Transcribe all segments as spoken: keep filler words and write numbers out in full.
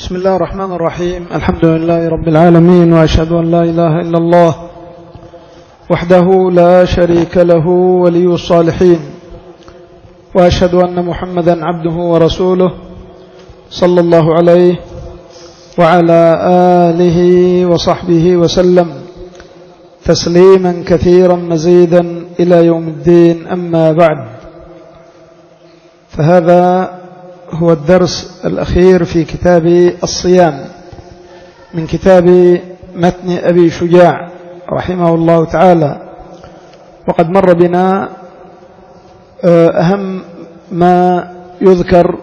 بسم الله الرحمن الرحيم. الحمد لله رب العالمين، وأشهد أن لا إله إلا الله وحده لا شريك له ولي الصالحين، وأشهد أن محمدا عبده ورسوله صلى الله عليه وعلى آله وصحبه وسلم تسليما كثيرا مزيدا إلى يوم الدين. أما بعد، فهذا هو الدرس الأخير في كتاب الصيام من كتاب متن أبي شجاع رحمه الله تعالى. وقد مر بنا أهم ما يذكر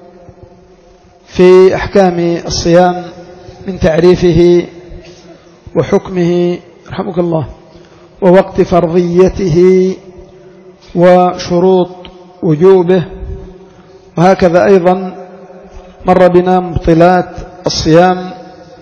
في أحكام الصيام من تعريفه وحكمه رحمك الله، ووقت فرضيته وشروط وجوبه. وهكذا أيضا مر بنا مبطلات الصيام،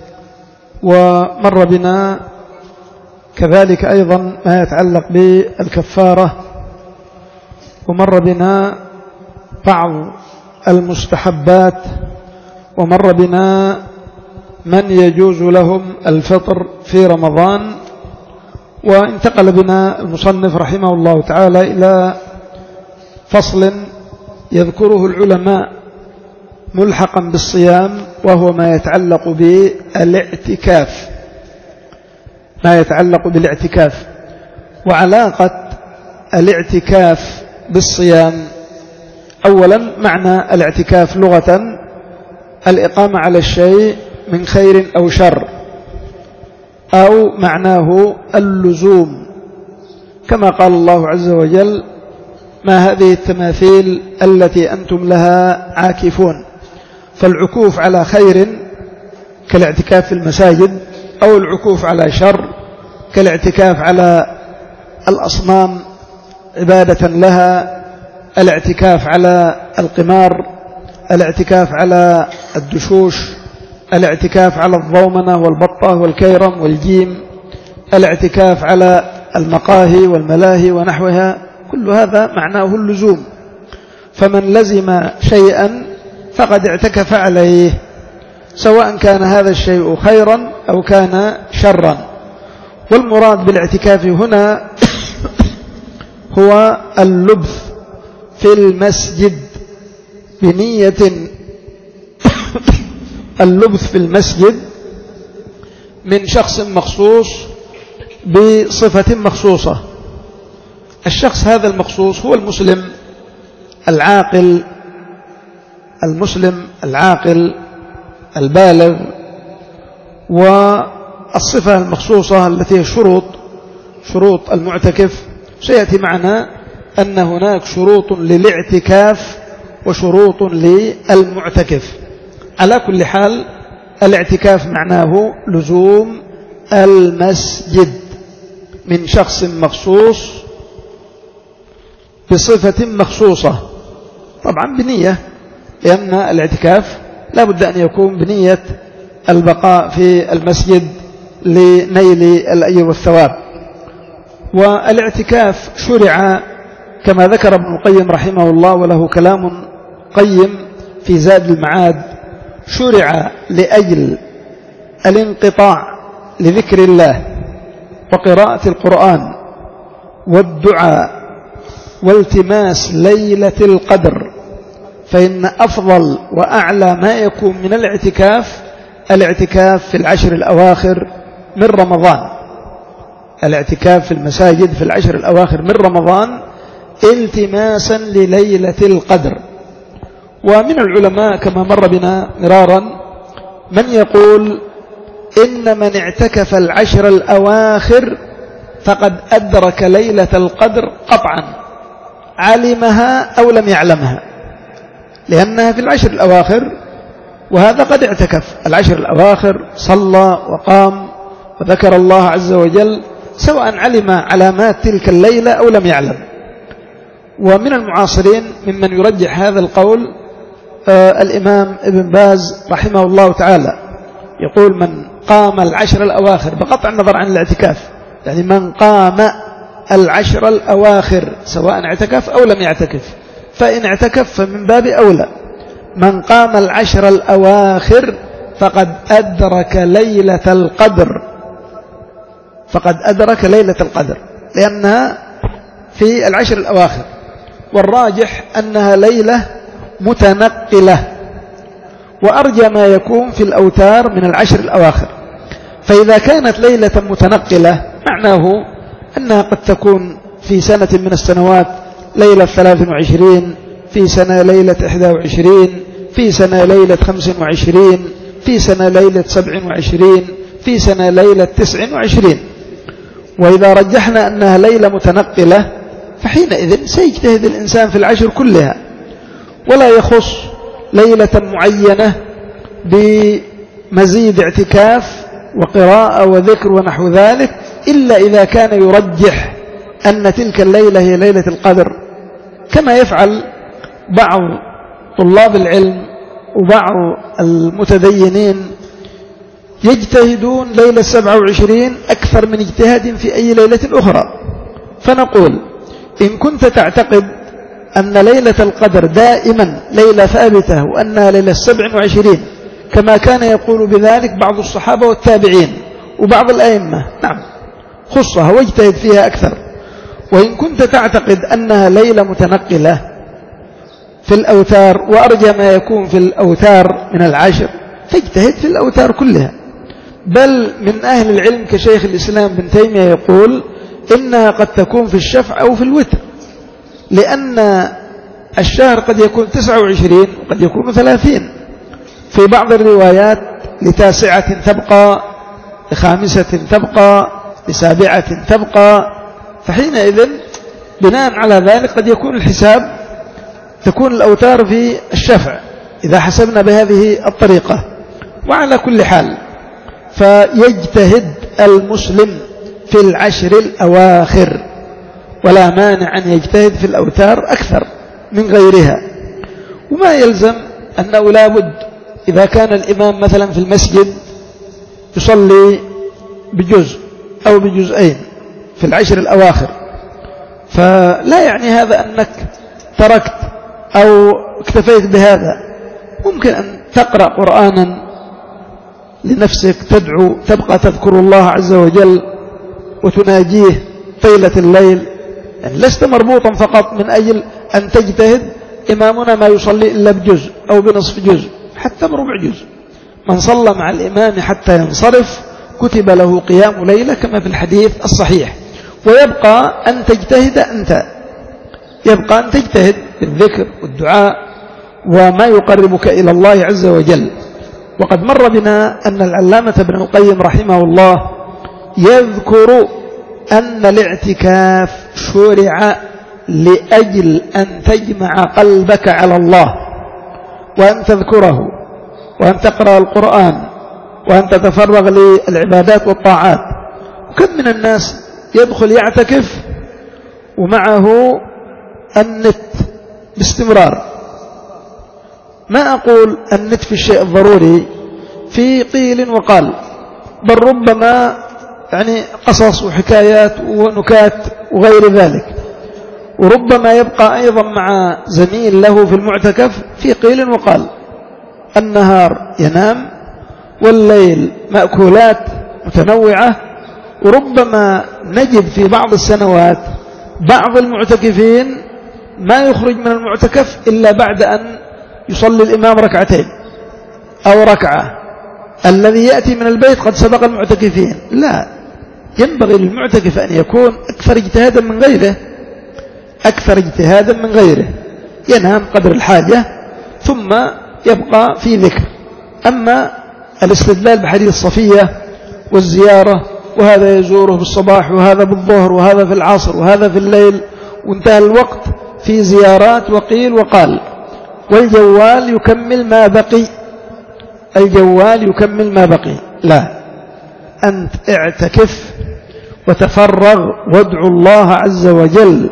ومر بنا كذلك أيضا ما يتعلق بالكفارة، ومر بنا بعض المستحبات، ومر بنا من يجوز لهم الفطر في رمضان. وانتقل بنا المصنف رحمه الله تعالى إلى فصل يذكره العلماء ملحقا بالصيام، وهو ما يتعلق بالاعتكاف ما يتعلق بالاعتكاف وعلاقة الاعتكاف بالصيام. أولا، معنى الاعتكاف لغة الإقامة على الشيء من خير أو شر، أو معناه اللزوم، كما قال الله عز وجل: ما هذه التماثيل التي أنتم لها عاكفون. فالعكوف على خير كالاعتكاف في المساجد، أو العكوف على شر كالاعتكاف على الأصنام عبادة لها، الاعتكاف على القمار، الاعتكاف على الدشوش، الاعتكاف على الضومنة والبطة والكيرم والجيم، الاعتكاف على المقاهي والملاهي ونحوها. كل هذا معناه اللزوم، فمن لزم شيئا فقد اعتكف عليه، سواء كان هذا الشيء خيرا أو كان شرا. والمراد بالاعتكاف هنا هو اللبث في المسجد بنية اللبث في المسجد من شخص مخصوص بصفة مخصوصة. الشخص هذا المخصوص هو المسلم العاقل المسلم العاقل البالغ. والصفة المخصوصة التي هي شروط شروط المعتكف، سيأتي معنا أن هناك شروط للاعتكاف وشروط للمعتكف. على كل حال، الاعتكاف معناه لزوم المسجد من شخص مخصوص بصفة مخصوصة، طبعا بنية، لأن الاعتكاف لا بد أن يكون بنية البقاء في المسجد لنيل الأجر والثواب. والاعتكاف شرع كما ذكر ابن القيم رحمه الله، وله كلام قيم في زاد المعاد، شرع لأجل الانقطاع لذكر الله وقراءة القرآن والدعاء والتماس ليلة القدر. فإن أفضل وأعلى ما يكون من الاعتكاف الاعتكاف في العشر الأواخر من رمضان، الاعتكاف في المساجد في العشر الأواخر من رمضان التماسا لليلة القدر. ومن العلماء كما مر بنا مرارا من يقول إن من اعتكف العشر الأواخر فقد أدرك ليلة القدر قطعا، علمها أو لم يعلمها، لأنها في العشر الأواخر، وهذا قد اعتكف العشر الأواخر، صلى وقام وذكر الله عز وجل، سواء علم علامات تلك الليلة أو لم يعلم. ومن المعاصرين ممن يرجح هذا القول آه الإمام ابن باز رحمه الله تعالى، يقول: من قام العشر الأواخر بقطع النظر عن الاعتكاف، يعني من قام العشر الأواخر سواء اعتكف أو لم يعتكف، فإن اعتكف فمن باب أولى. من قام العشر الأواخر فقد أدرك ليلة القدر، فقد أدرك ليلة القدر، لأنها في العشر الأواخر، والراجح أنها ليلة متنقلة، وأرجى ما يكون في الأوتار من العشر الأواخر. فإذا كانت ليلة متنقلة معناه أنها قد تكون في سنة من السنوات ليلة ثلاث وعشرين، في سنة ليلة إحدى وعشرين، في سنة ليلة خمس وعشرين، في سنة ليلة سبع وعشرين، في سنة ليلة تسع وعشرين. وإذا رجحنا أنها ليلة متنقلة فحينئذ سيجتهد الإنسان في العشر كلها، ولا يخص ليلة معينة بمزيد اعتكاف وقراءة وذكر ونحو ذلك، إلا إذا كان يرجح أن تلك الليلة هي ليلة القدر، كما يفعل بعض طلاب العلم وبعض المتدينين، يجتهدون ليلة سبعة وعشرين أكثر من اجتهاد في أي ليلة أخرى. فنقول إن كنت تعتقد أن ليلة القدر دائما ليلة ثابتة وأنها ليلة سبع وعشرين كما كان يقول بذلك بعض الصحابة والتابعين وبعض الأئمة، نعم خصها واجتهد فيها أكثر. وإن كنت تعتقد أنها ليلة متنقلة في الأوتار وأرجى ما يكون في الأوتار من العشر فاجتهد في الأوتار كلها. بل من أهل العلم كشيخ الإسلام بن تيمية يقول إنها قد تكون في الشفع أو في الوتر، لأن الشهر قد يكون تسعة وعشرين وقد يكون ثلاثين، في بعض الروايات لتاسعة تبقى، لخامسة تبقى، لسابعة تبقى. فحينئذ بناء على ذلك قد يكون الحساب تكون الأوتار في الشفع إذا حسبنا بهذه الطريقة. وعلى كل حال فيجتهد المسلم في العشر الأواخر، ولا مانع أن يجتهد في الأوتار أكثر من غيرها. وما يلزم أنه لا بد إذا كان الإمام مثلا في المسجد يصلي بجزء أو بجزئين في العشر الأواخر، فلا يعني هذا أنك تركت أو اكتفيت بهذا. ممكن أن تقرأ قرآنا لنفسك، تدعو، تبقى تذكر الله عز وجل وتناجيه طيلة الليل، يعني لست مربوطا فقط من أجل أن تجتهد. إمامنا ما يصلي إلا بجزء أو بنصف جزء حتى بربع جزء. من صلى مع الإمام حتى ينصرف كتب له قيام ليلة كما في الحديث الصحيح. ويبقى أن تجتهد أنت، يبقى أن تجتهد بالذكر والدعاء وما يقربك إلى الله عز وجل. وقد مر بنا أن العلامة ابن القيم رحمه الله يذكر أن الاعتكاف شرع لأجل أن تجمع قلبك على الله، وأن تذكره، وأن تقرأ القرآن، وأن تتفرغ للعبادات والطاعات. وكم من الناس يدخل يعتكف ومعه النت باستمرار. ما أقول النت في الشيء الضروري، في قيل وقال، بل ربما يعني قصص وحكايات ونكات وغير ذلك. وربما يبقى أيضا مع زميل له في المعتكف في قيل وقال. النهار ينام والليل مأكولات متنوعة. وربما نجد في بعض السنوات بعض المعتكفين ما يخرج من المعتكف إلا بعد أن يصلي الإمام ركعتين أو ركعة. الذي يأتي من البيت قد سبق المعتكفين. لا، ينبغي للمعتكف أن يكون أكثر اجتهادا من غيره، أكثر اجتهادا من غيره. ينام قدر الحاجة ثم يبقى في ذكر. أما الاستدلال بحديث صفية والزيارة، وهذا يزوره بالصباح وهذا بالظهر وهذا في العصر وهذا في الليل، وانتهى الوقت في زيارات وقيل وقال، والجوال يكمل ما بقي، الجوال يكمل ما بقي. لا، أنت اعتكف وتفرغ وادعو الله عز وجل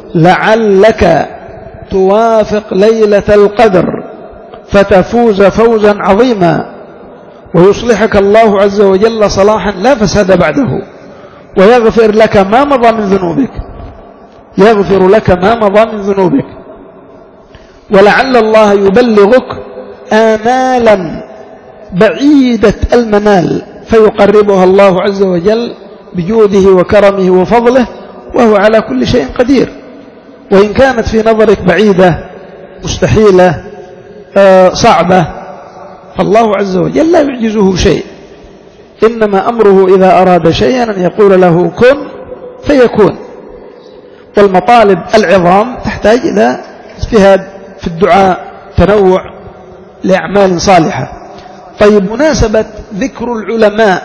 لعلك توافق ليلة القدر فتفوز فوزا عظيما، ويصلحك الله عز وجل صلاحا لا فساد بعده، ويغفر لك ما مضى من ذنوبك، يغفر لك ما مضى من ذنوبك. ولعل الله يبلغك آمالا بعيدة المنال فيقربها الله عز وجل بجوده وكرمه وفضله، وهو على كل شيء قدير. وإن كانت في نظرك بعيدة مستحيلة صعبة، فالله عز وجل لا يعجزه شيء، إنما أمره إذا أراد شيئا أن يقول له كن فيكون. والمطالب العظام تحتاج إلى اجتهاد في الدعاء، تنوع لأعمال صالحة. طيب، مناسبة ذكر العلماء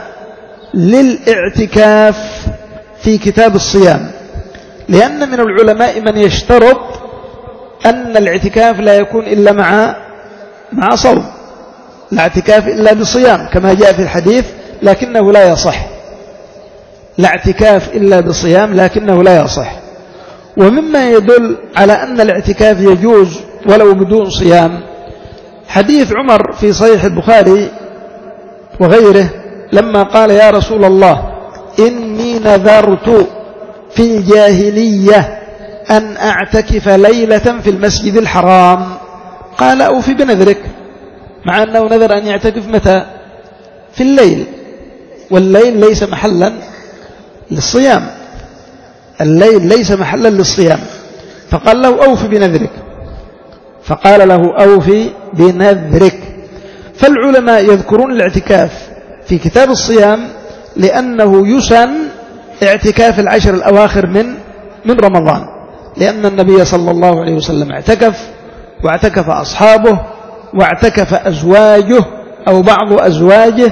للاعتكاف في كتاب الصيام، لأن من العلماء من يشترط أن الاعتكاف لا يكون إلا مع مع صوم، لا اعتكاف إلا بصيام كما جاء في الحديث، لكنه لا يصح. لا اعتكاف إلا بصيام لكنه لا يصح. ومما يدل على أن الاعتكاف يجوز ولو بدون صيام حديث عمر في صحيح البخاري وغيره لما قال يا رسول الله إني نذرت في الجاهلية أن أعتكف ليلة في المسجد الحرام، قال أوفي بنذرك، مع أنه نذر أن يعتكف متى؟ في الليل، والليل ليس محلا للصيام، الليل ليس محلا للصيام، فقال له أوفي بنذرك، فقال له أوفي بنذرك. فالعلماء يذكرون الاعتكاف في كتاب الصيام لأنه يسن اعتكاف العشر الأواخر من من رمضان، لأن النبي صلى الله عليه وسلم اعتكف، واعتكف أصحابه، واعتكف أزواجه أو بعض أزواجه.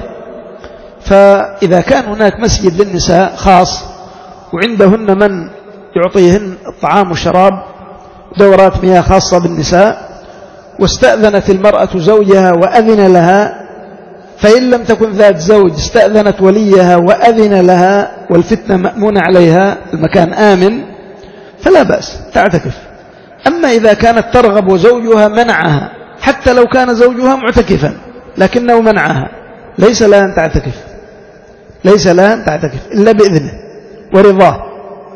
فإذا كان هناك مسجد للنساء خاص وعندهن من يعطيهن الطعام والشراب، دورات مياه خاصة بالنساء، واستأذنت المرأة زوجها وأذن لها، فإن لم تكن ذات زوج استأذنت وليها وأذن لها، والفتنة مأمونة عليها، المكان آمن، فلا بأس تعتكف. أما إذا كانت ترغب وزوجها منعها، حتى لو كان زوجها معتكفا لكنه منعها، ليس لها أن تعتكف، ليس لها أن تعتكف إلا بإذنه ورضاه،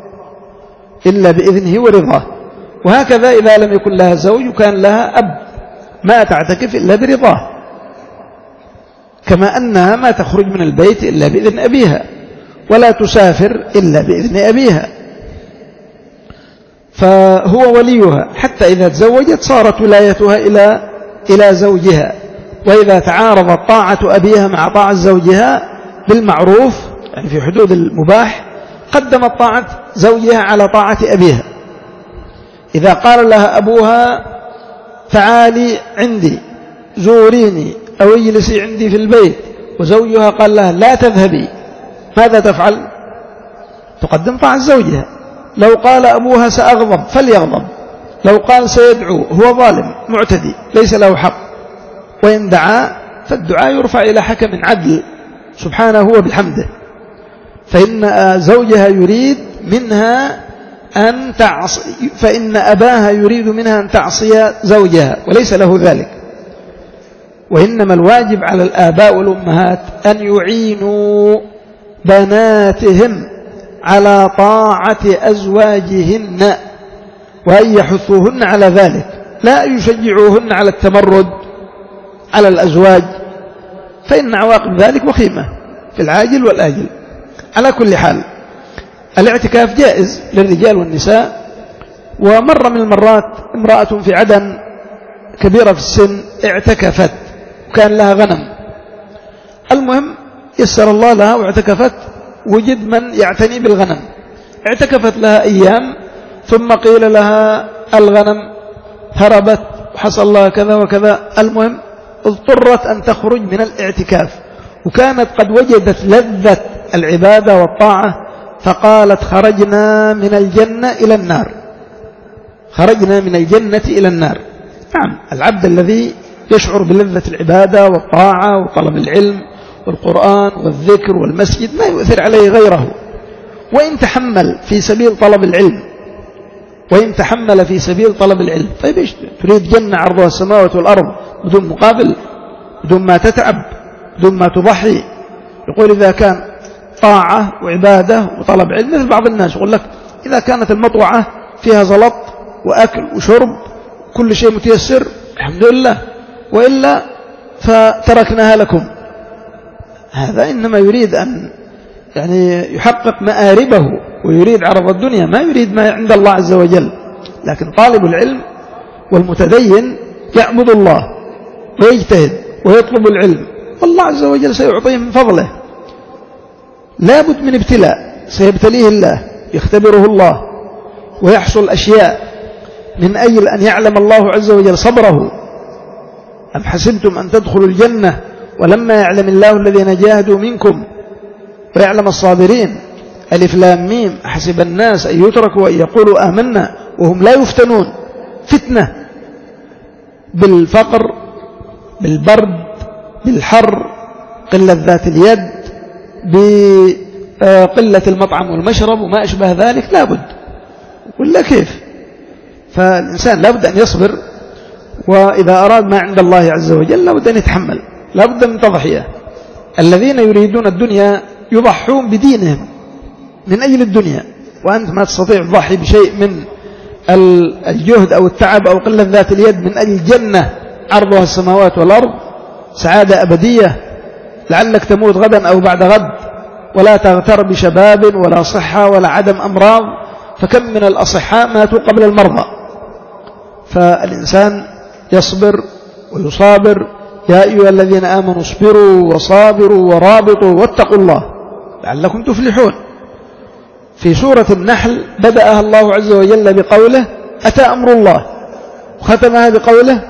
إلا بإذنه ورضاه. وهكذا إذا لم يكن لها زوج وكان لها أب ما تعتكف إلا برضاه، كما أنها ما تخرج من البيت إلا بإذن أبيها، ولا تسافر إلا بإذن أبيها، فهو وليها. حتى إذا تزوجت صارت ولايتها إلى إلى زوجها. وإذا تعارضت طاعة أبيها مع طاعة زوجها بالمعروف، يعني في حدود المباح، قدمت طاعة زوجها على طاعة أبيها. إذا قال لها أبوها تعالي عندي زوريني أو اجلسي عندي في البيت، وزوجها قال لها لا تذهبي، ماذا تفعل؟ تقدم طاعة زوجها. لو قال أبوها سأغضب فليغضب، لو قال سيدعو هو ظالم معتدي ليس له حق، وإن دعا فالدعاء يرفع إلى حكم عدل سبحانه وبحمده. فإن زوجها يريد منها أن تعصي، فإن أباها يريد منها أن تعصي زوجها وليس له ذلك. وإنما الواجب على الآباء والأمهات أن يعينوا بناتهم على طاعة أزواجهن، وأن يحثوهن على ذلك، لا يشجعوهن على التمرد على الأزواج، فإن عواقب ذلك وخيمة في العاجل والآجل. على كل حال الاعتكاف جائز للرجال والنساء. ومر من المرات امرأة في عدن كبيرة في السن اعتكفت وكان لها غنم، المهم يسر الله لها واعتكفت، وجد من يعتني بالغنم، اعتكفت لها أيام، ثم قيل لها الغنم هربت وحصل لها كذا وكذا، المهم اضطرت أن تخرج من الاعتكاف، وكانت قد وجدت لذة العبادة والطاعة، فقالت خرجنا من الجنة إلى النار، خرجنا من الجنة إلى النار. نعم، العبد الذي يشعر بلذة العبادة والطاعة وطلب العلم والقرآن والذكر والمسجد ما يؤثر عليه غيره، وإن تحمل في سبيل طلب العلم، وإن تحمل في سبيل طلب العلم. طيب إيش تريد؟ جنة عرضها السماوات والأرض بدون مقابل، بدون ما تتعب، بدون ما تضحي. يقول إذا كان طاعة وعبادة وطلب علم، مثل بعض الناس يقول لك إذا كانت المطوعة فيها زلط وأكل وشرب كل شيء متيسر الحمد لله، وإلا فتركناها لكم. هذا إنما يريد أن يعني يحقق مآربه ويريد عرض الدنيا، ما يريد ما عند الله عز وجل. لكن طالب العلم والمتدين يعبد الله ويجتهد ويطلب العلم، والله عز وجل سيعطيه من فضله. لا بد من ابتلاء سيبتليه الله، يختبره الله، ويحصل أشياء من أجل أن يعلم الله عز وجل صبره. أم حسبتم أن تدخلوا الجنة ولما يعلم الله الذين جاهدوا منكم ويعلم الصابرين. ألف لام ميم. أحسب الناس أن يتركوا أن يقولوا آمنا وهم لا يفتنون. فتنة بالفقر، بالبرد، بالحر، قلة ذات اليد، بقلة المطعم والمشرب وما أشبه ذلك، لا بد. ولا كيف؟ فالإنسان لا بد أن يصبر، وإذا أراد ما عند الله عز وجل لا بد أن يتحمل، لا بد من تضحية. الذين يريدون الدنيا يضحون بدينهم من أجل الدنيا، وأنت ما تستطيع تضحي بشيء من الجهد أو التعب أو قلة ذات اليد من أجل جنة عرضها السماوات والأرض، سعادة أبدية، لعلك تموت غدا أو بعد غد، ولا تغتر بشباب ولا صحة ولا عدم أمراض، فكم من الأصحاء ماتوا قبل المرضى. فالإنسان يصبر ويصابر. يا أيها الذين آمنوا اصبروا وصابروا ورابطوا واتقوا الله لعلكم تفلحون. في سورة النحل بدأها الله عز وجل بقوله أتى أمر الله، وختمها بقوله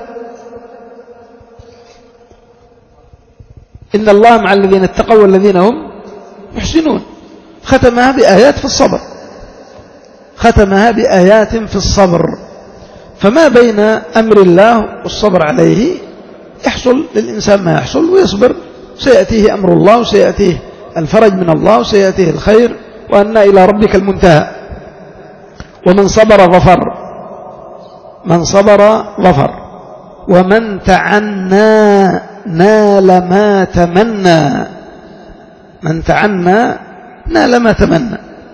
إن الله مع الذين اتقوا والذين هم محسنون. ختمها بآيات في الصبر، ختمها بآيات في الصبر. فما بين أمر الله والصبر عليه يحصل للإنسان ما يحصل ويصبر، سيأتيه أمر الله وسيأتيه الفرج من الله وسيأتيه الخير، وأن إلى ربك المنتهى. ومن صبر ظفر، من صبر ظفر، ومن تعنى نال ما تمنى، من تعنى نال ما تمنى.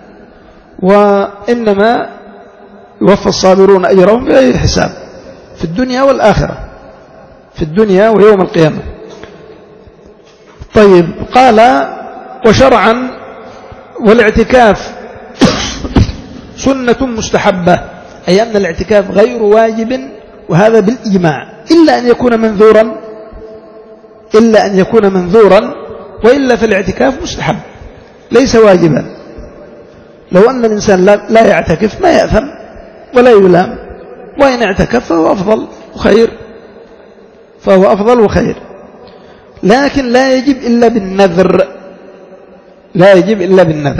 وإنما يوفى الصابرون أجرهم بغير حساب في الدنيا والآخرة، في الدنيا ويوم القيامة. طيب، قال وشرعا والاعتكاف سنة مستحبة، أي أن الاعتكاف غير واجب، وهذا بالإجماع، إلا أن يكون منذورا، إلا أن يكون منذورا، وإلا فالاعتكاف مستحب ليس واجبا. لو أن الإنسان لا يعتكف ما يأثم ولا يلام، وإن اعتكف فهو أفضل وخير، فهو أفضل وخير. لكن لا يجب إلا بالنذر، لا يجب إلا بالنذر.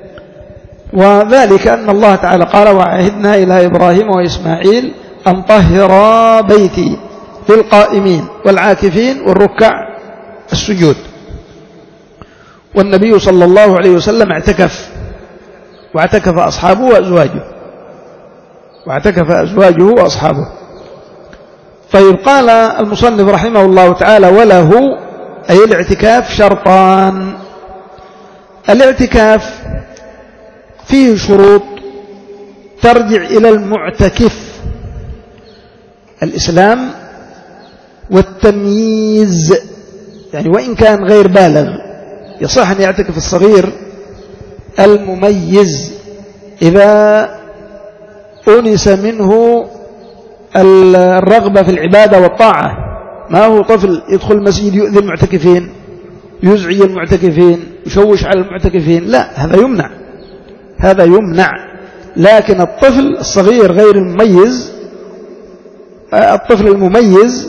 وذلك أن الله تعالى قال وعهدنا إلى إبراهيم وإسماعيل أن طهرا بيتي للقائمين والعاكفين والركع السجود. والنبي صلى الله عليه وسلم اعتكف، واعتكف أصحابه وأزواجه، واعتكف أزواجه وأصحابه. طيب، قال المصنف رحمه الله تعالى وله أي الاعتكاف شرطان. الاعتكاف فيه شروط ترجع إلى المعتكف: الإسلام والتمييز، يعني وإن كان غير بالغ يصح أن يعتكف الصغير المميز إذا أنس منه الرغبة في العبادة والطاعة. ما هو طفل يدخل المسجد يؤذي المعتكفين، يزعج المعتكفين، يشوش على المعتكفين، لا، هذا يمنع، هذا يمنع. لكن الطفل الصغير غير المميز، الطفل المميز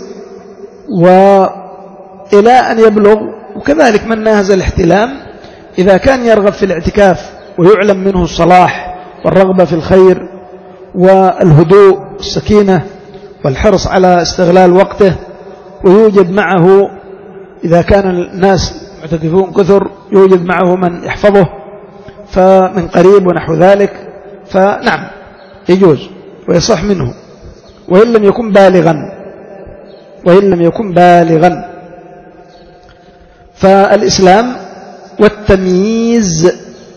وإلى أن يبلغ، وكذلك من ناهز الاحتلام إذا كان يرغب في الاعتكاف ويعلم منه الصلاح والرغبة في الخير والهدوء السكينة والحرص على استغلال وقته، ويوجد معه إذا كان الناس معتكفون كثر يوجد معه من يحفظه فمن قريب ونحو ذلك، فنعم يجوز ويصح منه، وإن لم يكن بالغا، وإن لم يكن بالغا. فالإسلام والتمييز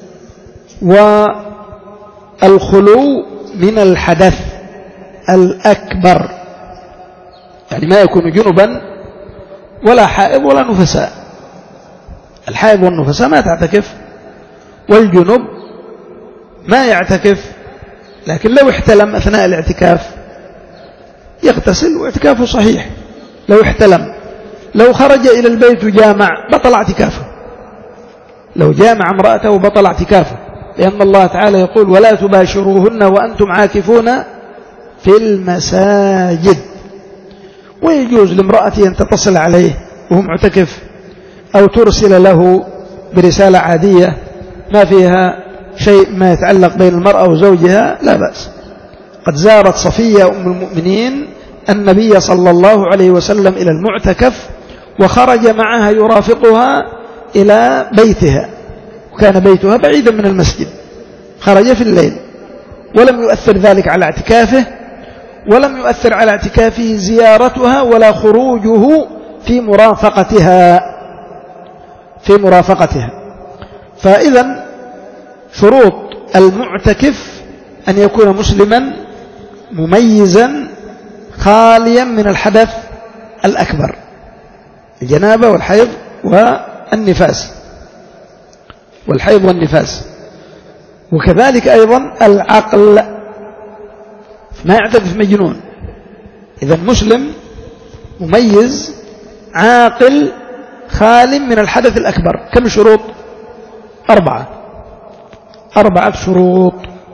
والخلو من الحدث الأكبر، يعني ما يكون جنبا ولا حائض ولا نفساء. الحائض والنفساء ما تعتكف، والجنب ما يعتكف، لكن لو احتلم أثناء الاعتكاف يغتسل واعتكافه صحيح. لو احتلم، لو خرج إلى البيت جامع بطل اعتكافه، لو جامع امرأته بطل اعتكافه، لأن الله تعالى يقول ولا تباشروهن وأنتم عاكفون في المساجد. ويجوز لامرأة أن تتصل عليه وهو معتكف أو ترسل له برسالة عادية ما فيها شيء ما يتعلق بين المرأة وزوجها، لا بأس. قد زارت صفية أم المؤمنين النبي صلى الله عليه وسلم إلى المعتكف، وخرج معها يرافقها إلى بيتها، وكان بيتها بعيدا من المسجد، خرج في الليل، ولم يؤثر ذلك على اعتكافه، ولم يؤثر على اعتكافه زيارتها ولا خروجه في مرافقتها في مرافقتها. فإذا شروط المعتكف أن يكون مسلما مميزا خاليا من الحدث الأكبر، الجنابة والحيض والنفاس والحيض والنفاس وكذلك أيضا العقل، ما يعتكف مجنون. إذا مسلم مميز عاقل خال من الحدث الأكبر. كم شروط؟ أربعة أربعة شروط.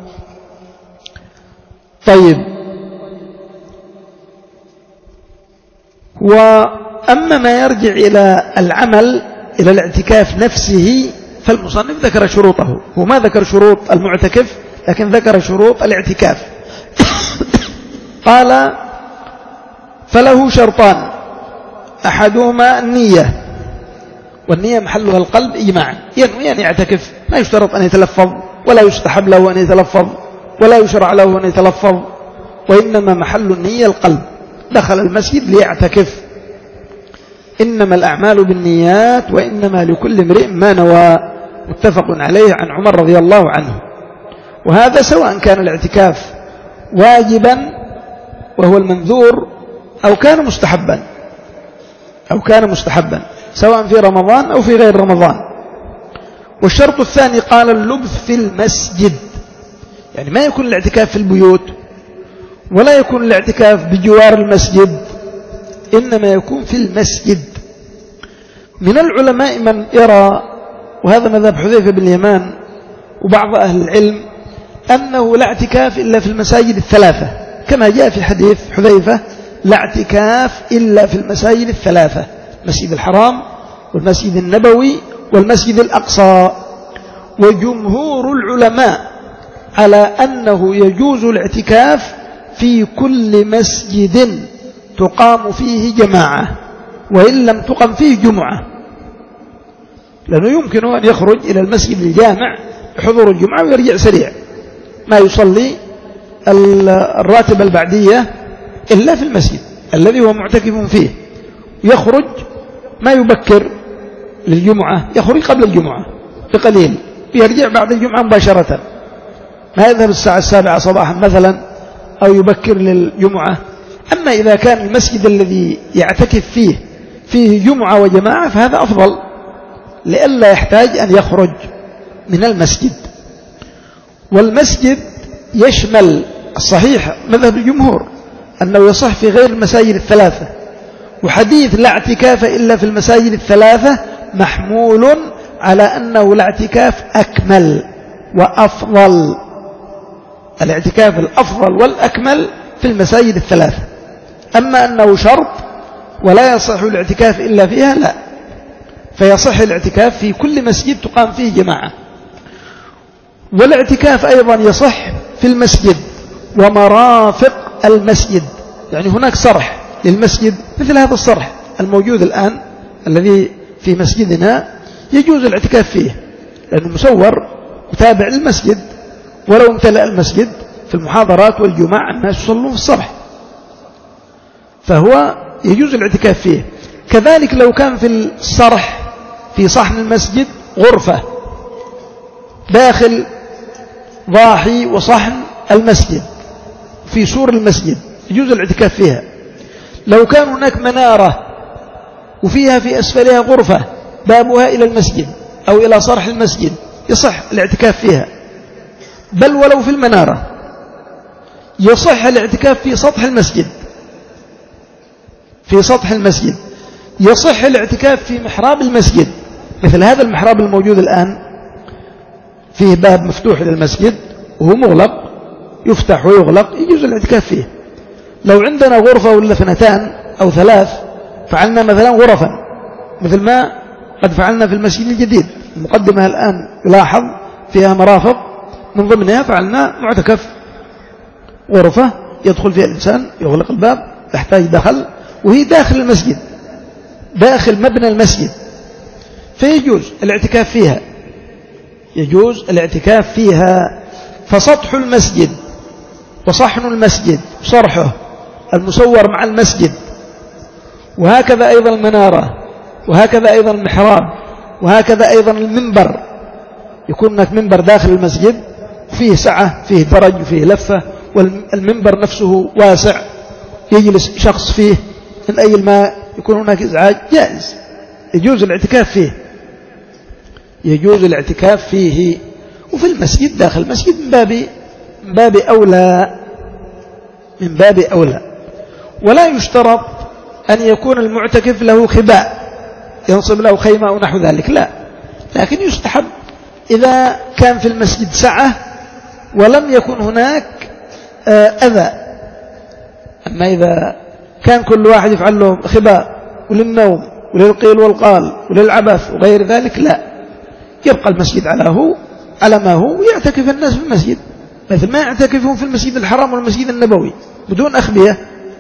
طيب، وأما ما يرجع إلى العمل إلى الاعتكاف نفسه فالمصنف ذكر شروطه، وما ذكر شروط المعتكف لكن ذكر شروط الاعتكاف. قال فله شرطان، أحدهما النية، والنية محلها القلب إجماعا، ينوي أن يعتكف، ما يشترط أن يتلفظ ولا يستحب له أن يتلفظ ولا يشرع له أن يتلفظ، وإنما محل النية القلب. دخل المسجد ليعتكف، إنما الأعمال بالنيات وإنما لكل امرئ ما نوى، متفق عليه عن عمر رضي الله عنه. وهذا سواء كان الاعتكاف واجبا وهو المنذور أو كان مستحبا أو كان مستحبا سواء في رمضان أو في غير رمضان. والشرط الثاني قال اللبث في المسجد، يعني ما يكون الاعتكاف في البيوت ولا يكون الاعتكاف بجوار المسجد، إنما يكون في المسجد. من العلماء من يرى، وهذا مذهب حذيفة بن اليمان وبعض أهل العلم، أنه لا اعتكاف إلا في المساجد الثلاثة، كما جاء في حديث حذيفة لا اعتكاف إلا في المساجد الثلاثة، المسجد الحرام والمسجد النبوي والمسجد الأقصى. وجمهور العلماء على أنه يجوز الاعتكاف في كل مسجد تقام فيه جماعة وإن لم تقم فيه جمعة، لأنه يمكن أن يخرج إلى المسجد الجامع بحضور الجمعة ويرجع سريع، ما يصلي الراتب البعدية إلا في المسجد الذي هو معتكف فيه، يخرج ما يبكر للجمعة، يخرج قبل الجمعة بقليل يرجع بعد الجمعة مباشرة، ما يذهب الساعة السابعة صباحا مثلا أو يبكر للجمعة. أما إذا كان المسجد الذي يعتكف فيه فيه جمعة وجماعة فهذا أفضل، لئلا يحتاج أن يخرج من المسجد. والمسجد يشمل الصحيح مذهب الجمهور أنه يصح في غير المساجد الثلاثة، وحديث لا اعتكاف إلا في المساجد الثلاثة محمول على أنه لا اعتكاف أكمل وأفضل، الاعتكاف الأفضل والأكمل في المساجد الثلاثة. أما أنه شرط ولا يصح الاعتكاف إلا فيها لا، فيصح الاعتكاف في كل مسجد تقام فيه جماعة. والاعتكاف أيضا يصح في المسجد ومرافق المسجد، يعني هناك صرح للمسجد مثل هذا الصرح الموجود الآن الذي في مسجدنا يجوز الاعتكاف فيه، لأنه مصور وتابع للمسجد، ولو امتلأ المسجد في المحاضرات والجمع الناس يصلون في الصرح، فهو يجوز الاعتكاف فيه. كذلك لو كان في الصرح في صحن المسجد غرفة داخل ضاحي وصحن المسجد في سور المسجد يجوز الاعتكاف فيها. لو كان هناك منارة وفيها في أسفلها غرفة بابها إلى المسجد أو إلى صرح المسجد يصح الاعتكاف فيها، بل ولو في المنارة يصح الاعتكاف في سطح المسجد، في سطح المسجد يصح الاعتكاف في محراب المسجد، مثل هذا المحراب الموجود الآن فيه باب مفتوح إلى المسجد وهو مغلق يفتح ويغلق، يجوز الاعتكاف فيه. لو عندنا غرفة ولا اثنتان أو ثلاث فعلنا مثلا غرفا مثل ما قد فعلنا في المسجد الجديد، المقدمة الآن يلاحظ فيها مرافق، من ضمنها فعلنا معتكف، غرفة يدخل فيها الإنسان يغلق الباب يحتاج دخل، وهي داخل المسجد داخل مبنى المسجد، فيجوز الاعتكاف فيها، يجوز الاعتكاف فيها. فسطح المسجد وصحن المسجد صرحه المصور مع المسجد، وهكذا أيضا المنارة، وهكذا أيضا المحراب، وهكذا أيضا المنبر، يكون هناك منبر داخل المسجد فيه سعة فيه درج وفيه لفة، والمنبر نفسه واسع يجلس شخص فيه من أي الماء يكون هناك إزعاج، جائز يجوز الاعتكاف فيه، يجوز الاعتكاف فيه. وفي المسجد داخل المسجد من باب من باب أولى من باب أولى. ولا يشترط أن يكون المعتكف له خباء ينصب له خيمة أو نحو ذلك، لا، لكن يستحب إذا كان في المسجد سعة ولم يكن هناك أذى. أما إذا كان كل واحد يفعل له خباء وللنوم وللقيل والقال وللعبث وغير ذلك، لا، يبقى المسجد على هو على ما هو، ويعتكف الناس في المسجد مثل ما يعتكفون في المسجد الحرام والمسجد النبوي بدون أخبية.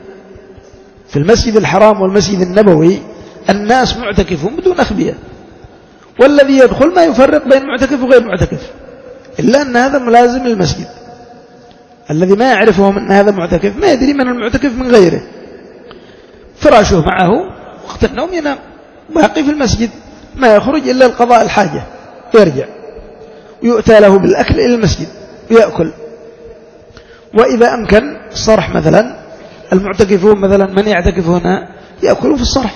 في المسجد الحرام والمسجد النبوي الناس معتكفون بدون أخبية، والذي يدخل ما يفرق بين معتكف وغير معتكف، إلا أن هذا ملازم للمسجد. الذي ما يعرفه من هذا معتكف ما يدري من المعتكف من غيره، فراشه معه وقت النوم ينام، باقي في المسجد ما يخرج إلا القضاء الحاجة ويرجع، ويؤتى له بالأكل إلى المسجد ويأكل. وإذا أمكن الصرح مثلا، المعتكفون مثلا من يعتكف هنا يأكلون في الصرح،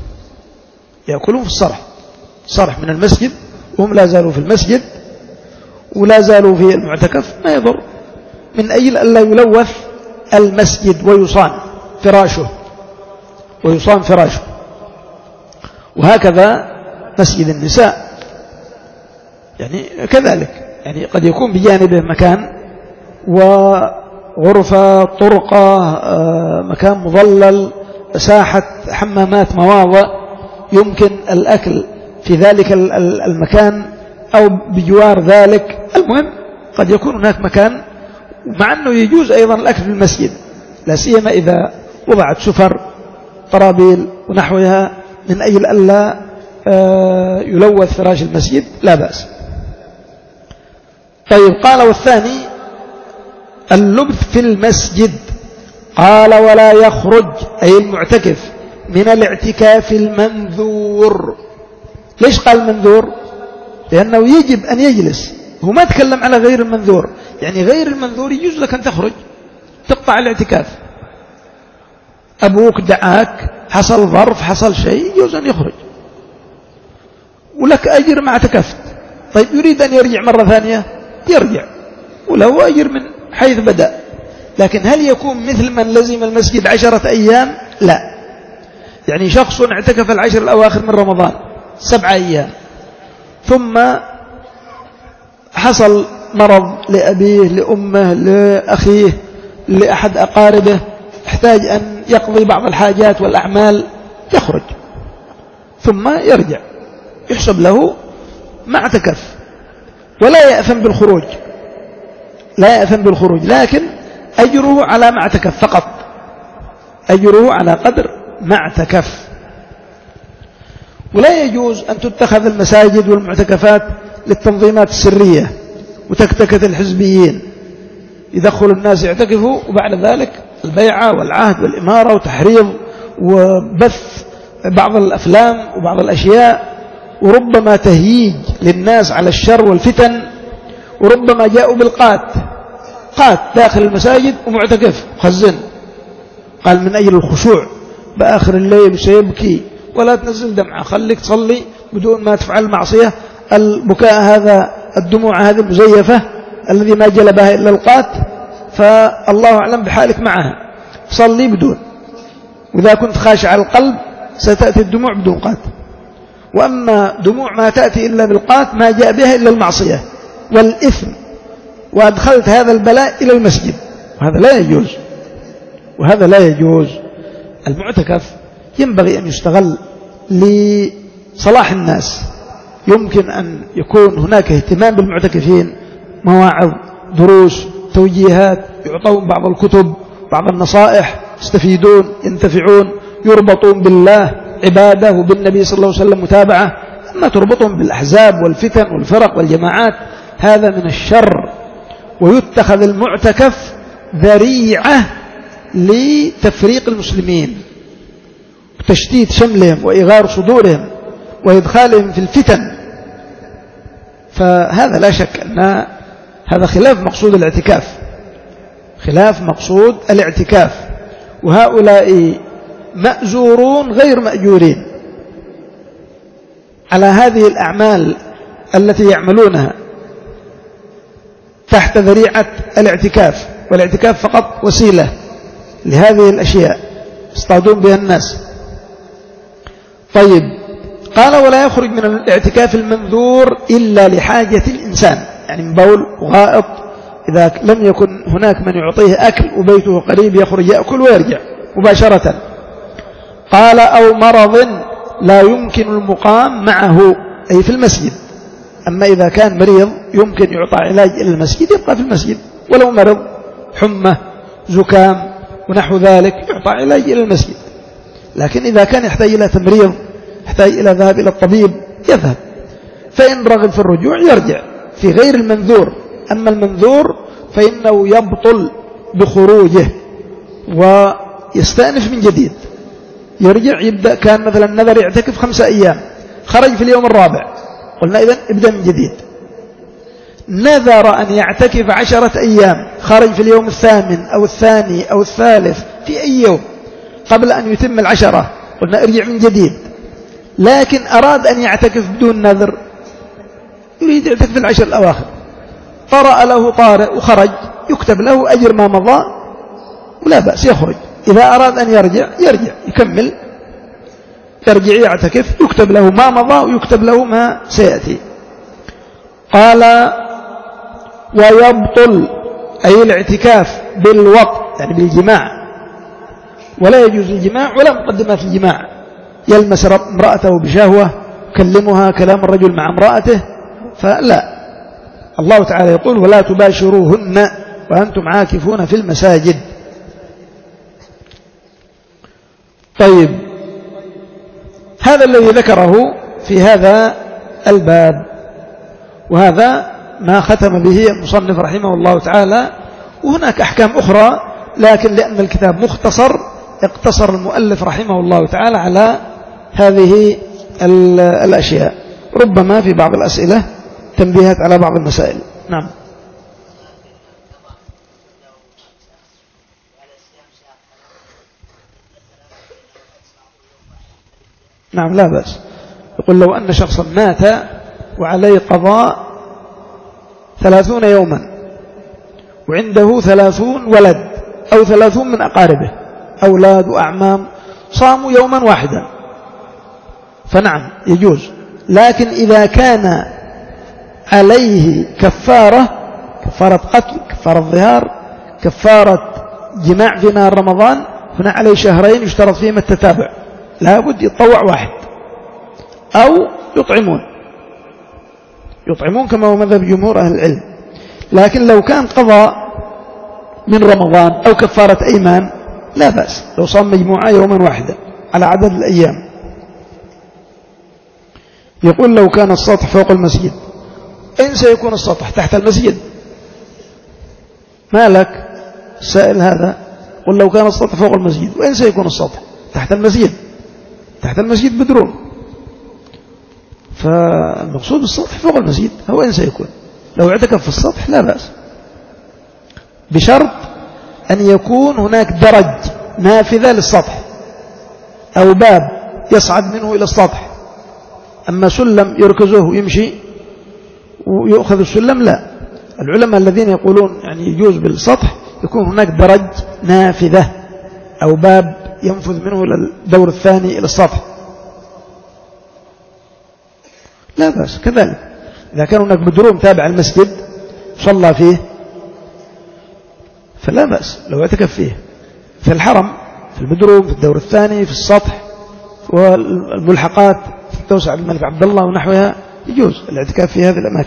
يأكلون في الصرح، صرح من المسجد وهم لا زالوا في المسجد ولا زالوا في المعتكف، ما يضر، من أجل أن لا يلوث المسجد ويصان فراشه ويصان فراشه. وهكذا مسجد النساء يعني كذلك، يعني قد يكون بجانبه مكان وغرفة طرقة مكان مظلل ساحة حمامات مواضع يمكن الأكل في ذلك المكان أو بجوار ذلك، المهم قد يكون هناك مكان، مع أنه يجوز أيضا الأكل في المسجد، لا سيما إذا وضعت سفر طرابيل ونحوها من أجل ألا يلوث فراش المسجد لا بأس. طيب، قال والثاني اللبث في المسجد، قال ولا يخرج أي المعتكف من الاعتكاف المنذور. ليش قال المنذور؟ لأنه يجب أن يجلس، هو ما تكلم على غير المنذور، يعني غير المنذور يجوز لك أن تخرج تقطع الاعتكاف، أبوك دعاك حصل ظرف حصل شيء يجوز أن يخرج ولك أجر ما اعتكفت. طيب يريد أن يرجع مرة ثانية يرجع وله أجر من حيث بدأ، لكن هل يكون مثل من لزم المسجد عشرة أيام؟ لا، يعني شخص اعتكف العشر الأواخر من رمضان سبعة أيام ثم حصل مرض لأبيه لأمه لأخيه لأحد أقاربه، احتاج أن يقضي بعض الحاجات والأعمال، يخرج ثم يرجع، يحسب له ما اعتكف ولا يأثم بالخروج، لا يأثم بالخروج، لكن أجره على ما اعتكف فقط، أجره على قدر ما اعتكف. ولا يجوز أن تتخذ المساجد والمعتكفات للتنظيمات السرية وتكتكة الحزبيين، يدخل الناس يعتكفوا وبعد ذلك البيعة والعهد والإمارة وتحريض وبث بعض الأفلام وبعض الأشياء، وربما تهييج للناس على الشر والفتن، وربما جاءوا بالقات قات داخل المساجد ومعتكف خزن، قال من أجل الخشوع بآخر الليل سيبكي ولا تنزل دمعة، خليك تصلي بدون ما تفعل معصية. البكاء هذا، الدموع هذه المزيفة الذي ما جلبها إلا القات، فالله أعلم بحالك معها، صلي بدون. وإذا كنت خاشع القلب ستأتي الدموع بدون قات. وأما دموع ما تأتي إلا بالقات ما جاء بها إلا المعصية والإثم، وأدخلت هذا البلاء إلى المسجد، وهذا لا يجوز، وهذا لا يجوز. المعتكف ينبغي أن يستغل لصلاح الناس. يمكن أن يكون هناك اهتمام بالمعتكفين، مواعظ، دروس، توجيهات، يعطون بعض الكتب، بعض النصائح، يستفيدون، ينتفعون، يربطون بالله عبادة، وبالنبي صلى الله عليه وسلم متابعة. أما تربطهم بالأحزاب والفتن والفرق والجماعات هذا من الشر. ويتخذ المعتكف ذريعة لتفريق المسلمين وتشتيت شملهم وإغار صدورهم وإدخالهم في الفتن. فهذا لا شك أن هذا خلاف مقصود الاعتكاف، خلاف مقصود الاعتكاف. وهؤلاء مأزورون غير مأجورين على هذه الأعمال التي يعملونها تحت ذريعة الاعتكاف، والاعتكاف فقط وسيلة لهذه الأشياء يصطادون بها الناس. طيب، قال ولا يخرج من الاعتكاف المنذور إلا لحاجة الإنسان، يعني من بول وغائط، إذا لم يكن هناك من يعطيه أكل وبيته قريب يخرج يأكل ويرجع مباشرة. قال أو مرض لا يمكن المقام معه، أي في المسجد. أما إذا كان مريض يمكن يعطى علاج إلى المسجد يبقى في المسجد، ولو مرض حمى زكام ونحو ذلك يعطى علاج إلى المسجد. لكن إذا كان يحتاج إلى تمريض، يحتاج إلى ذهاب إلى الطبيب يذهب، فإن رغب في الرجوع يرجع في غير المنذور. أما المنذور فإنه يبطل بخروجه ويستأنف من جديد، يرجع يبدأ. كان مثلا نذر يعتكف خمسة أيام، خرج في اليوم الرابع، قلنا إذن ابدأ من جديد. نذر أن يعتكف عشرة أيام، خرج في اليوم الثامن أو الثاني أو الثالث في أي يوم قبل أن يتم العشرة، قلنا ارجع من جديد. لكن أراد أن يعتكف بدون نذر، يريد يعتكف في العشر الأواخر، طرأ له طارئ وخرج، يكتب له أجر ما مضى ولا بأس يخرج. إذا أراد أن يرجع يرجع يكمل، يرجع يعتكف، يكتب له ما مضى ويكتب له ما سيأتي. قال ويبطل أي الاعتكاف بالوقت، يعني بالجماع، ولا يجوز الجماع ولا مقدمات الجماع. يلمس امرأته بشهوة، يكلمها كلام الرجل مع امرأته، فلا. الله تعالى يقول ولا تباشروهن وأنتم عاكفون في المساجد. طيب، هذا الذي ذكره في هذا الباب، وهذا ما ختم به المصنف رحمه الله تعالى. وهناك أحكام أخرى، لكن لأن الكتاب مختصر اقتصر المؤلف رحمه الله تعالى على هذه الأشياء. ربما في بعض الأسئلة تنبيهات على بعض المسائل. نعم. نعم لا بأس. يقول لو أن شخصا مات وعليه قضاء ثلاثون يوما وعنده ثلاثون ولد أو ثلاثون من أقاربه أولاد وأعمام، صاموا يوما واحدا، فنعم يجوز. لكن إذا كان عليه كفارة، كفارة قتل، كفارة ظهار، كفارة جماع في نهار رمضان، هنا عليه شهرين يشترط فيهم التتابع، لا بد يتطوع واحد أو يطعمون يطعمون كما هو مذهب جمهور أهل العلم. لكن لو كان قضاء من رمضان أو كفارة أيمان لا بأس لو صام مجموعة يوما واحدا على عدد الأيام. يقول لو كان السطح فوق المسجد، أين سيكون السطح؟ تحت المسجد. ما لك السائل هذا؟ قل لو كان السطح فوق المسجد، وأين سيكون السطح؟ تحت المسجد. تحت المسجد بدرون، فالمقصود السطح فوق المسجد. هو أين سيكون؟ لو اعتكف في السطح لا بأس، بشرط أن يكون هناك درج نافذة للسطح أو باب يصعد منه إلى السطح. أما سلم يركزه ويمشي ويأخذ السلم لا. العلماء الذين يقولون يعني يجوز بالسطح يكون هناك درج نافذة أو باب ينفذ منه إلى الدور الثاني إلى السطح لا بأس كذلك. إذا كان هناك بدروم تابع المسجد صلى فيه فلا بأس لو اعتكف فيه في الحرم، في البدروم، في الدور الثاني، في السطح والملحقات في توسعة الملك عبد الله ونحوها يجوز الاعتكاف في هذه الأماكن.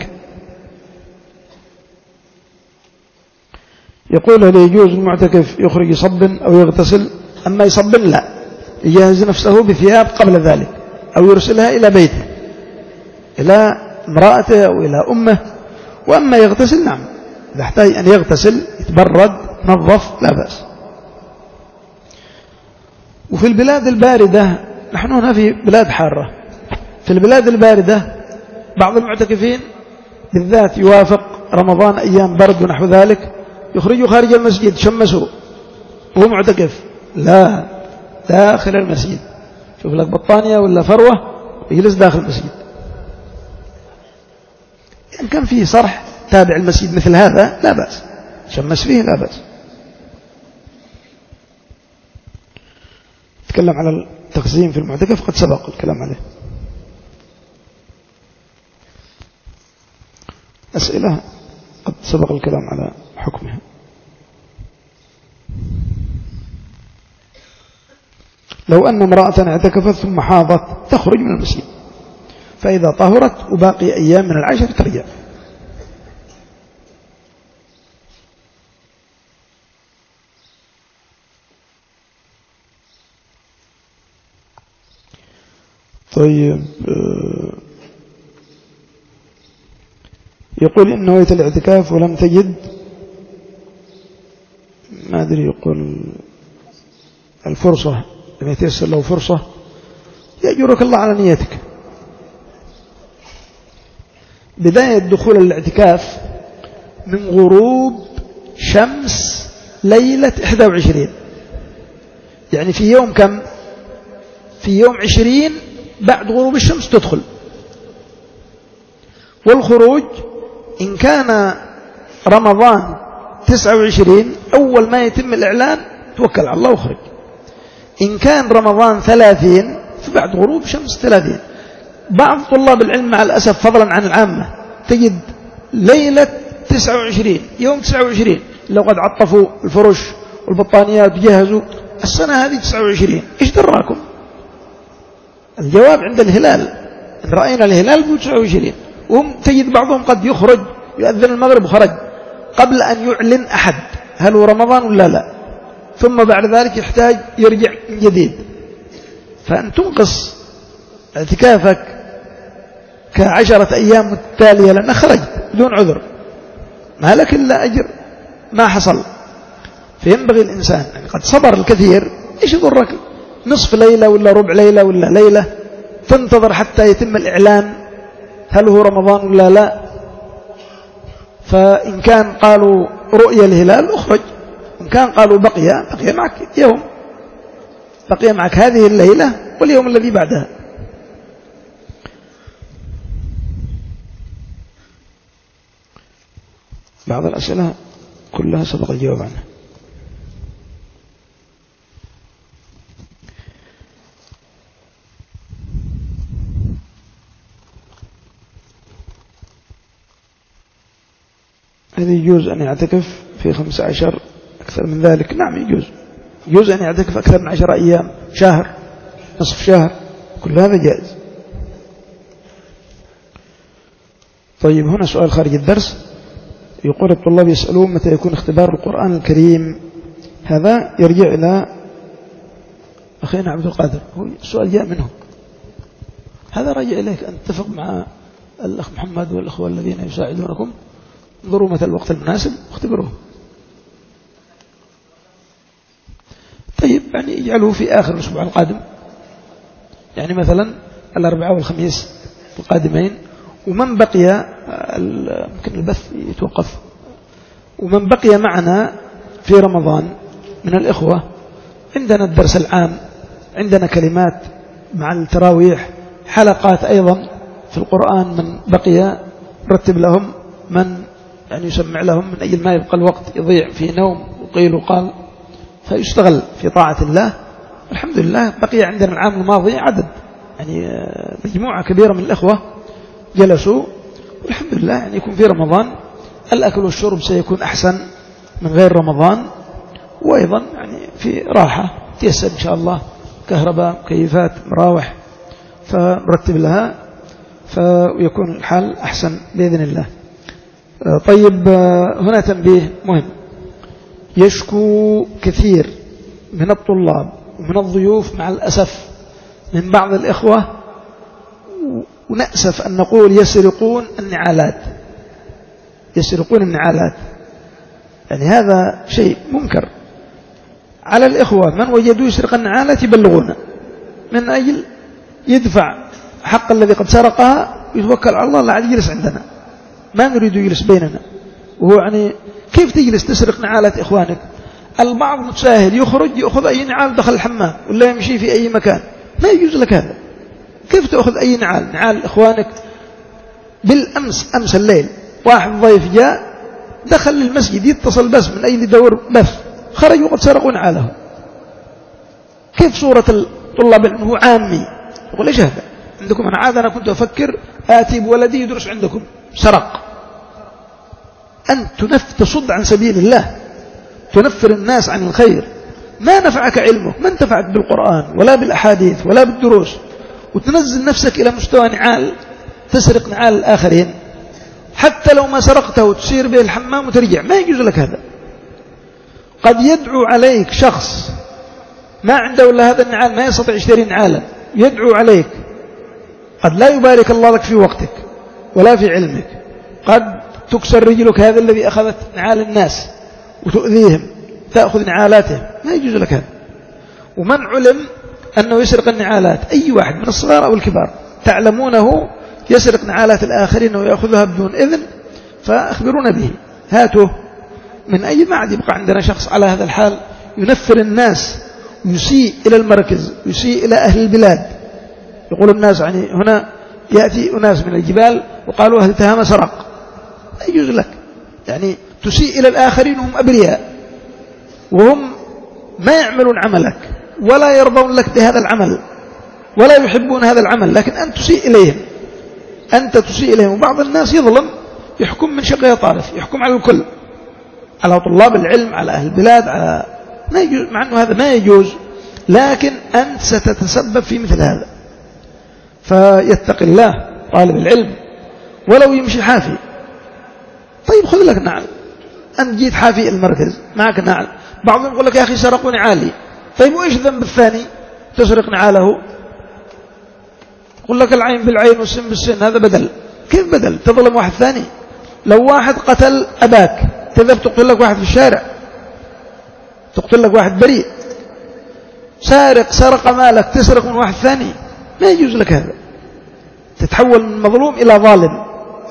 يقول هل يجوز المعتكف يخرج يصب أو يغتسل؟ أما يصب لا، يجهز نفسه بثياب قبل ذلك أو يرسلها إلى بيته إلى امرأته أو إلى أمه. وأما يغتسل نعم، إذا احتاج أن يغتسل يتبرد نظف لا بأس. وفي البلاد الباردة، نحن هنا في بلاد حارة، في البلاد الباردة بعض المعتكفين بالذات يوافق رمضان أيام برد ونحو ذلك يخرجوا خارج المسجد شمسوا وهو معتكف، لا، داخل المسجد، شوف لك بطانية ولا فروة ويجلس داخل المسجد. إن كان فيه صرح تابع المسجد مثل هذا لا بأس، شمس فيه لا بأس. تكلم على التقسيم في المعتكف قد سبق الكلام عليه. أسئلة قد سبق الكلام على حكمها. لو أن امرأة اعتكفت ثم حاضت تخرج من المسجد، فإذا طهرت وباقي أيام من العشر ترجع. طيب، يقول إن نويت الاعتكاف ولم تجد، ما أدري، يقول الفرصة لم يتيسر له فرصة، يأجرك الله على نيتك. بداية دخول الاعتكاف من غروب شمس ليلة إحدى وعشرين، يعني في يوم كم؟ في يوم عشرين بعد غروب الشمس تدخل. والخروج إن كان رمضان تسعة وعشرين أول ما يتم الإعلان توكل على الله وخرج. إن كان رمضان ثلاثين فبعد غروب شمس ثلاثين. بعض طلاب العلم مع الأسف فضلا عن العامة تجد ليلة تسعة وعشرين يوم تسعة وعشرين لو قد عطفوا الفرش والبطانيات جهزوا السنة هذه تسعة وعشرين، إيش دراكم؟ الجواب عند الهلال، إن رأينا الهلال ب تسعة وعشرين، وهم تجد بعضهم قد يخرج يؤذن المغرب وخرج قبل أن يعلن أحد هل هو رمضان ولا لا، ثم بعد ذلك يحتاج يرجع من جديد. فأن تنقص اعتكافك كعشرة أيام متتالية لأنك خرجت بدون عذر، ما لك إلا أجر ما حصل. فينبغي الإنسان يعني قد صبر الكثير، إيش يضرك نصف ليلة ولا ربع ليلة ولا ليلة تنتظر حتى يتم الإعلان هل هو رمضان ولا لا؟ فإن كان قالوا رؤية الهلال اخرج، إن كان قالوا بقي بقي معك يوم، بقي معك هذه الليلة واليوم الذي بعدها. بعض الأسئلة كلها سبق الجواب عنها. هذا يجوز أن يعتكف في خمسة عشر أكثر من ذلك؟ نعم يجوز، يجوز أن يعتكف أكثر من عشر أيام، شهر، نصف شهر، كل هذا جائز. طيب، هنا سؤال خارج الدرس، يقول الطلاب يسألون متى يكون اختبار القرآن الكريم؟ هذا يرجع إلى أخينا عبد القادر، هو السؤال جاء منهم، هذا راجع إليك أن تتفق مع الأخ محمد والأخوة الذين يساعدونكم، انظروا متى الوقت المناسب واختبروه. طيب، يعني يجعلوه في آخر الأسبوع القادم، يعني مثلا الأربعاء والخميس القادمين، ومن بقي ممكن البث يتوقف، ومن بقي معنا في رمضان من الإخوة عندنا الدرس العام، عندنا كلمات مع التراويح، حلقات أيضا في القرآن من بقي رتب لهم، من يعني يسمع لهم من أجل ما يبقى الوقت يضيع في نوم وقيل وقال، فيشتغل في طاعة الله. الحمد لله بقي عندنا العام الماضي عدد يعني مجموعة كبيرة من الإخوة جلسوا، والحمد لله يعني يكون في رمضان الأكل والشرب سيكون أحسن من غير رمضان، وأيضا يعني في راحة تيسر إن شاء الله، كهرباء مكيفات مراوح فنرتب لها فيكون الحال أحسن بإذن الله. طيب هنا تنبيه مهم، يشكو كثير من الطلاب ومن الضيوف مع الأسف من بعض الإخوة، ونأسف أن نقول يسرقون النعالات، يسرقون النعالات، يعني هذا شيء منكر على الإخوة. من وجدوا يسرق النعالات يبلغونا من أجل يدفع حق الذي قد سرقها ويتوكل على الله، لا عاد يجلس عندنا، ما نريد يجلس بيننا. وهو يعني كيف تجلس تسرق نعالات إخوانك؟ البعض متساهل يخرج يأخذ أي نعال دخل الحمام ولا يمشي في أي مكان، ما يجوز لك هذا. كيف تأخذ أي نعال نعال إخوانك؟ بالأمس أمس الليل واحد ضيف جاء دخل للمسجد يتصل بس من أجل يدور بث، خرج وقد سرقوا نعاله. كيف صورة الطلاب أنه عامي؟ يقول إيش هذا عندكم؟ أنا عاد أنا كنت أفكر آتي بولدي يدرس عندكم، سرق. أنت تنف تصد عن سبيل الله، تنفر الناس عن الخير، ما نفعك علمك، ما انتفعت بالقرآن ولا بالأحاديث ولا بالدروس، وتنزل نفسك إلى مستوى نعال تسرق نعال الآخرين، حتى لو ما سرقته وتسير به الحمام وترجع، ما يجوز لك هذا. قد يدعو عليك شخص ما عنده إلا هذا النعال، ما يستطيع يشتري نعالا، يدعو عليك، قد لا يبارك الله لك في وقتك ولا في علمك، قد تكسر رجلك هذا الذي أخذت نعال الناس وتؤذيهم، تأخذ نعالاتهم، ما يجوز لك هذا. ومن علم أنه يسرق النعالات، أي واحد من الصغار أو الكبار تعلمونه يسرق نعالات الآخرين ويأخذها بدون إذن، فأخبرونا به، هاته من أي ما عاد يبقى عندنا شخص على هذا الحال ينفر الناس، يسيء إلى المركز، يسيء إلى أهل البلاد. يقول الناس يعني هنا يأتي أناس من الجبال وقالوا أهل تهامة سرق، لا يجوز لك، يعني تسيء إلى الآخرين وهم أبرياء وهم ما يعملون عملك ولا يرضون لك بهذا العمل ولا يحبون هذا العمل، لكن أنت تسيء إليهم، أنت تسيء إليهم. وبعض الناس يظلم، يحكم من شقة طارف، يحكم على الكل، على طلاب العلم، على أهل البلاد، على ما يجوز، مع أنه هذا ما يجوز، لكن أنت ستتسبب في مثل هذا. فيتقي الله طالب العلم ولو يمشي حافي. طيب خذ لك نعل، أنت جيت حافي المركز معك نعل، بعضهم يقول لك يا أخي سرقوا نعالي، طيب وإيش ذنب الثاني تسرق نعاله؟ يقول لك العين بالعين والسن بالسن، هذا بدل. كيف بدل؟ تظلم واحد ثاني. لو واحد قتل أباك تذهب تقتل لك واحد في الشارع، تقتل لك واحد بريء. سارق سرق مالك تسرق من واحد ثاني، ما يجوز لك هذا. تتحول من مظلوم إلى ظالم،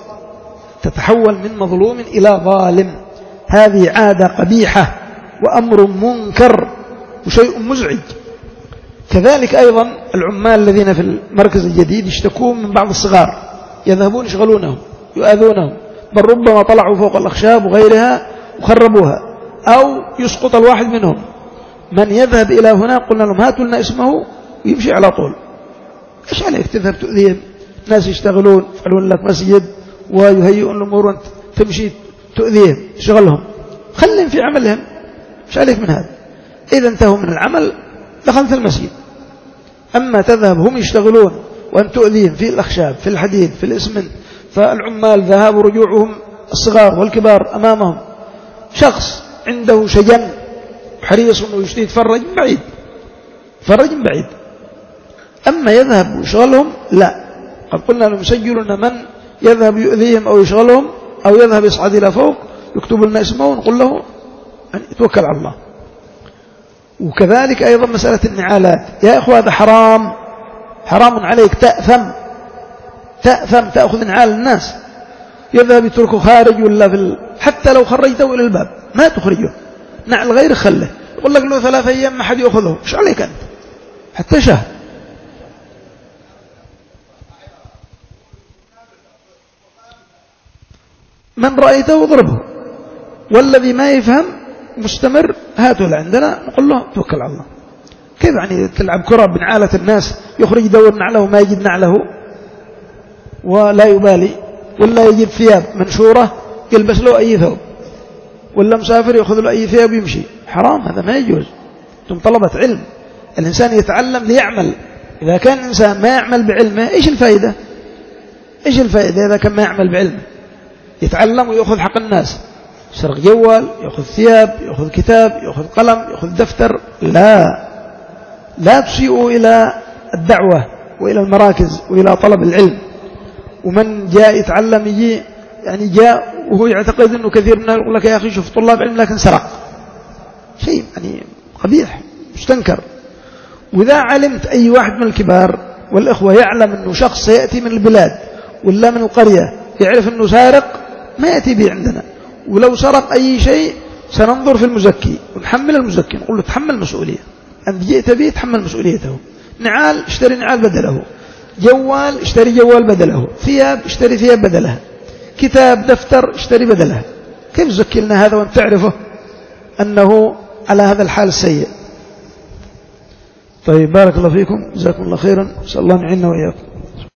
تتحول من مظلوم إلى ظالم. هذه عادة قبيحة وأمر منكر وشيء مزعج. كذلك أيضا العمال الذين في المركز الجديد يشتكون من بعض الصغار، يذهبون يشغلونهم يؤذونهم، بل ربما طلعوا فوق الأخشاب وغيرها وخربوها، أو يسقط الواحد منهم. من يذهب إلى هنا قلنا لهم هاتوا لنا اسمه ويمشي على طول. إيش عليك تذهب تؤذيهم؟ ناس يشتغلون يفعلون لك مسجد ويهيئون الأمور وأنت تمشي تؤذيهم تشغلهم، خلهم في عملهم، إيش عليك من هذا؟ إذا انتهوا من العمل دخلت المسجد. أما تذهب هم يشتغلون وأن تؤذيهم في الأخشاب في الحديد في الإسمنت، فالعمال ذهاب ورجوعهم الصغار والكبار أمامهم، شخص عنده شجن حريص أنه يشتي يتفرج من بعيد، فرج من بعيد. أما يذهب ويشغلهم لا، قد قلنا لهم يسجلون من يذهب يؤذيهم أو يشغلهم أو يذهب يصعد إلى فوق يكتب لنا اسمه ونقول له أن يتوكل على الله. وكذلك أيضا مسألة النعالات، يا إخوة هذا حرام، حرام عليك، تأثم تأثم تأخذ نعال الناس، يذهب يتركه خارج ولا في ال... حتى لو خرجته إلى الباب ما تخرجه، نعل غير خله، يقول لك له ثلاثة أيام ما حد يأخذه، إيش عليك أنت؟ حتى شهر من رأيته اضربه، والذي ما يفهم مستمر هاته لعندنا نقول له توكل على الله. كيف يعني تلعب كرة بنعالة الناس، يخرج يدور نعله وما يجد نعله ولا يبالي، ولا يجد ثياب منشورة يلبس له أي ثوب، ولا مسافر يأخذ له أي ثياب ويمشي. حرام، هذا ما يجوز. ثم طلبة علم، الإنسان يتعلم ليعمل. إذا كان الإنسان ما يعمل بعلمه إيش الفائدة؟ إيش الفائدة إذا كان ما يعمل بعلمه؟ يتعلم ويأخذ حق الناس، يسرق جوال، يأخذ ثياب، يأخذ كتاب، يأخذ قلم، يأخذ دفتر. لا لا تسيئوا إلى الدعوة وإلى المراكز وإلى طلب العلم. ومن جاء يتعلم يجي يعني جاء وهو يعتقد أنه كثير منه يقول لك يا أخي شوف طلاب علم لكن سرق، شيء يعني قبيح مستنكر. وإذا علمت أي واحد من الكبار والإخوة يعلم أنه شخص يأتي من البلاد ولا من القرية يعرف أنه سارق، ما يأتي به عندنا. ولو سرق أي شيء سننظر في المزكي ونحمل المزكي، نقول له تحمل مسؤولية، أنت جئت به تحمل مسؤوليته. نعال اشتري نعال بدله، جوال اشتري جوال بدله، ثياب اشتري ثياب بدلها، كتاب دفتر اشتري بدلها. كيف تزكي لنا هذا وانت تعرفه أنه على هذا الحال السيء؟ طيب، بارك الله فيكم، جزاكم الله خيرا، نسأل الله أن يعيننا وإياكم.